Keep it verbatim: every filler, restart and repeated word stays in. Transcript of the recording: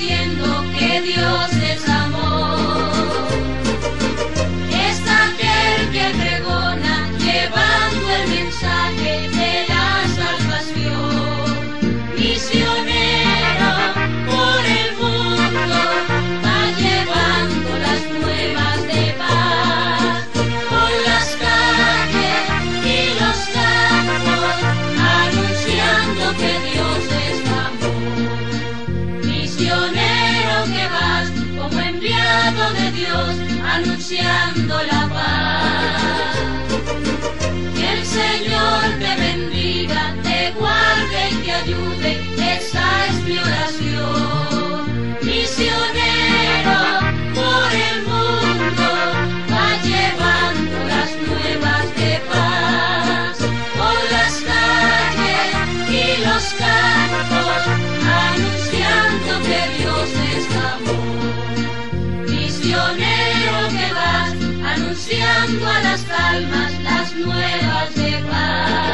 diciendo que Dios es amor. Es aquel que pregona llevando el mensaje de la salvación. Misionero por el mundo va llevando las nuevas de paz por las calles y los campos, anunciando que Dios es amor. Misionero que vas como enviado de Dios, anunciando la paz. Que el Señor te bendiga, te guarde y te ayude, esa es mi oración. Misionero por el mundo va llevando las nuevas de paz por las calles y los campos, anunciando que Dios es amor. Misionero que vas anunciando a las almas las nuevas de paz.